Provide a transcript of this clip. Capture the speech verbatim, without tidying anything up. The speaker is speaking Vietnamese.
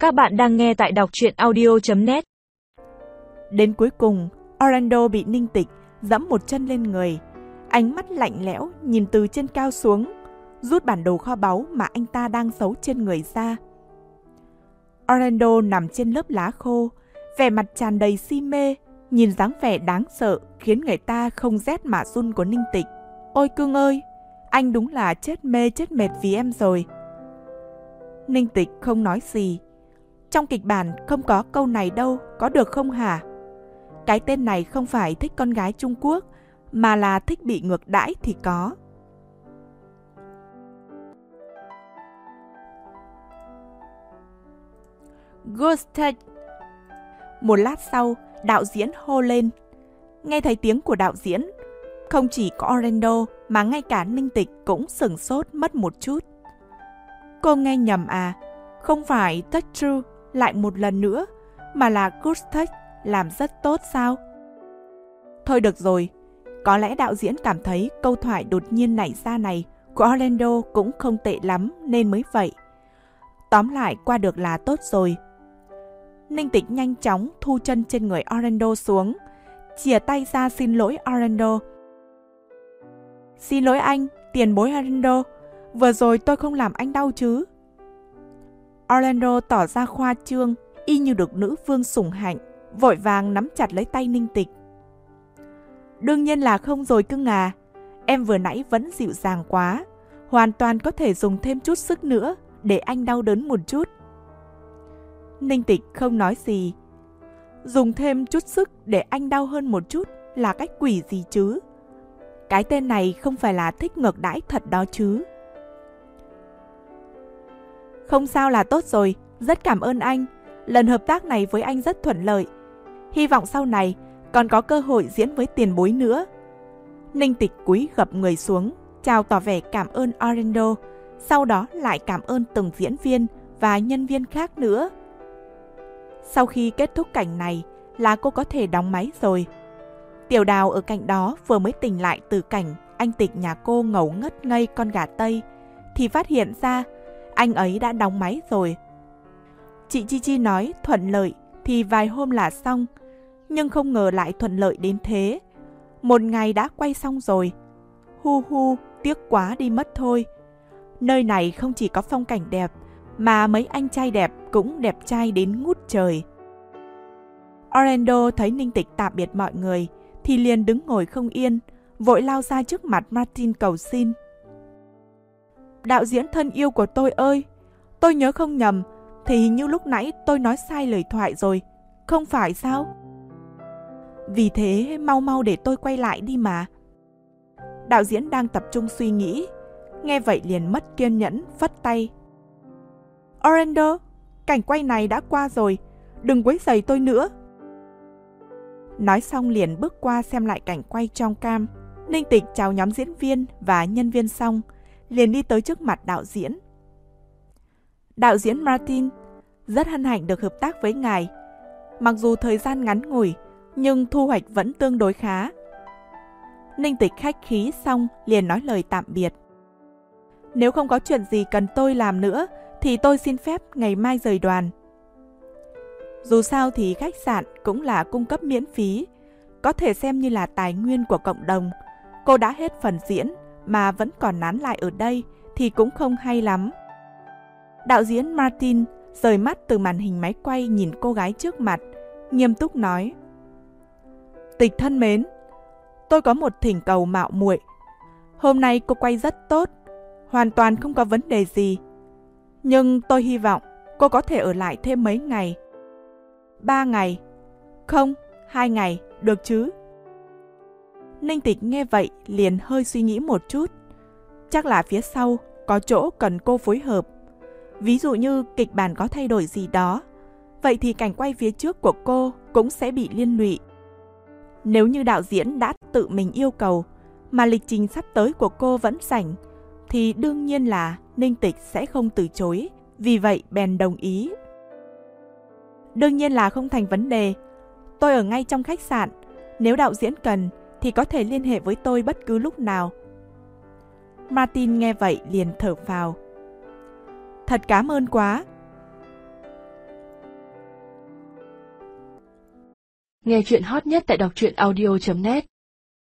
Các bạn đang nghe tại đọc truyện audio chấm net. Đến cuối cùng, Orlando bị Ninh Tịch giẫm một chân lên người. Ánh mắt lạnh lẽo nhìn từ trên cao xuống, rút bản đồ kho báu mà anh ta đang giấu trên người ra. Orlando nằm trên lớp lá khô, vẻ mặt tràn đầy si mê, nhìn dáng vẻ đáng sợ khiến người ta không rét mà run của Ninh Tịch. Ôi cưng ơi, anh đúng là chết mê chết mệt vì em rồi. Ninh Tịch không nói gì. Trong kịch bản không có câu này đâu, có được không hả? Cái tên này không phải thích con gái Trung Quốc, mà là thích bị ngược đãi thì có. Good take. Một lát sau, đạo diễn hô lên. Nghe thấy tiếng của đạo diễn, không chỉ có Orlando mà ngay cả Ninh Tịch cũng sửng sốt mất một chút. Cô nghe nhầm à? Không phải take two lại một lần nữa, mà là good take, làm rất tốt sao? Thôi được rồi, có lẽ đạo diễn cảm thấy câu thoại đột nhiên nảy ra này của Orlando cũng không tệ lắm nên mới vậy. Tóm lại qua được là tốt rồi. Ninh Tịch nhanh chóng thu chân trên người Orlando xuống, chìa tay ra xin lỗi Orlando. Xin lỗi anh, tiền bối Orlando, vừa rồi tôi không làm anh đau chứ? Orlando tỏ ra khoa trương, y như được nữ vương sủng hạnh, vội vàng nắm chặt lấy tay Ninh Tịch. Đương nhiên là không rồi cưng à, em vừa nãy vẫn dịu dàng quá, hoàn toàn có thể dùng thêm chút sức nữa để anh đau đớn một chút. Ninh Tịch không nói gì. Dùng thêm chút sức để anh đau hơn một chút là cách quỷ gì chứ? Cái tên này không phải là thích ngược đãi thật đó chứ. Không sao là tốt rồi, rất cảm ơn anh. Lần hợp tác này với anh rất thuận lợi. Hy vọng sau này còn có cơ hội diễn với tiền bối nữa. Ninh Tịch cúi gập người xuống, chào tỏ vẻ cảm ơn Orlando, sau đó lại cảm ơn từng diễn viên và nhân viên khác nữa. Sau khi kết thúc cảnh này là cô có thể đóng máy rồi. Tiểu Đào ở cạnh đó vừa mới tỉnh lại từ cảnh anh Tịch nhà cô ngầu ngất ngây con gà Tây, thì phát hiện ra anh ấy đã đóng máy rồi. Chị Chi Chi nói thuận lợi thì vài hôm là xong, nhưng không ngờ lại thuận lợi đến thế. Một ngày đã quay xong rồi. Hu hu, tiếc quá đi mất thôi. Nơi này không chỉ có phong cảnh đẹp, mà mấy anh trai đẹp cũng đẹp trai đến ngút trời. Orlando thấy Ninh Tịch tạm biệt mọi người thì liền đứng ngồi không yên, vội lao ra trước mặt Martin cầu xin. Đạo diễn thân yêu của tôi ơi, tôi nhớ không nhầm thì hình như lúc nãy tôi nói sai lời thoại rồi, không phải sao? Vì thế mau mau để tôi quay lại đi mà. Đạo diễn đang tập trung suy nghĩ, nghe vậy liền mất kiên nhẫn, phất tay. Orlando, cảnh quay này đã qua rồi, đừng quấy rầy tôi nữa. Nói xong liền bước qua xem lại cảnh quay trong cam. Ninh Tịch chào nhóm diễn viên và nhân viên xong, liền đi tới trước mặt đạo diễn. Đạo diễn Martin, rất hân hạnh được hợp tác với ngài. Mặc dù thời gian ngắn ngủi, nhưng thu hoạch vẫn tương đối khá. Ninh Tịch khách khí xong liền nói lời tạm biệt. Nếu không có chuyện gì cần tôi làm nữa, thì tôi xin phép ngày mai rời đoàn. Dù sao thì khách sạn cũng là cung cấp miễn phí, có thể xem như là tài nguyên của cộng đồng. Cô đã hết phần diễn mà vẫn còn nán lại ở đây thì cũng không hay lắm. Đạo diễn Martin rời mắt từ màn hình máy quay nhìn cô gái trước mặt, nghiêm túc nói. Tịch thân mến, tôi có một thỉnh cầu mạo muội. Hôm nay cô quay rất tốt, hoàn toàn không có vấn đề gì. Nhưng tôi hy vọng cô có thể ở lại thêm mấy ngày. Ba ngày. Không, hai ngày, được chứ? Ninh Tịch nghe vậy liền hơi suy nghĩ một chút. Chắc là phía sau có chỗ cần cô phối hợp. Ví dụ như kịch bản có thay đổi gì đó, vậy thì cảnh quay phía trước của cô cũng sẽ bị liên lụy. Nếu như đạo diễn đã tự mình yêu cầu, mà lịch trình sắp tới của cô vẫn rảnh, thì đương nhiên là Ninh Tịch sẽ không từ chối, vì vậy bèn đồng ý. Đương nhiên là không thành vấn đề, tôi ở ngay trong khách sạn, nếu đạo diễn cần thì có thể liên hệ với tôi bất cứ lúc nào. Martin nghe vậy liền thở phào. Thật cảm ơn quá. Nghe chuyện hot nhất tại đọc truyện audio chấm net.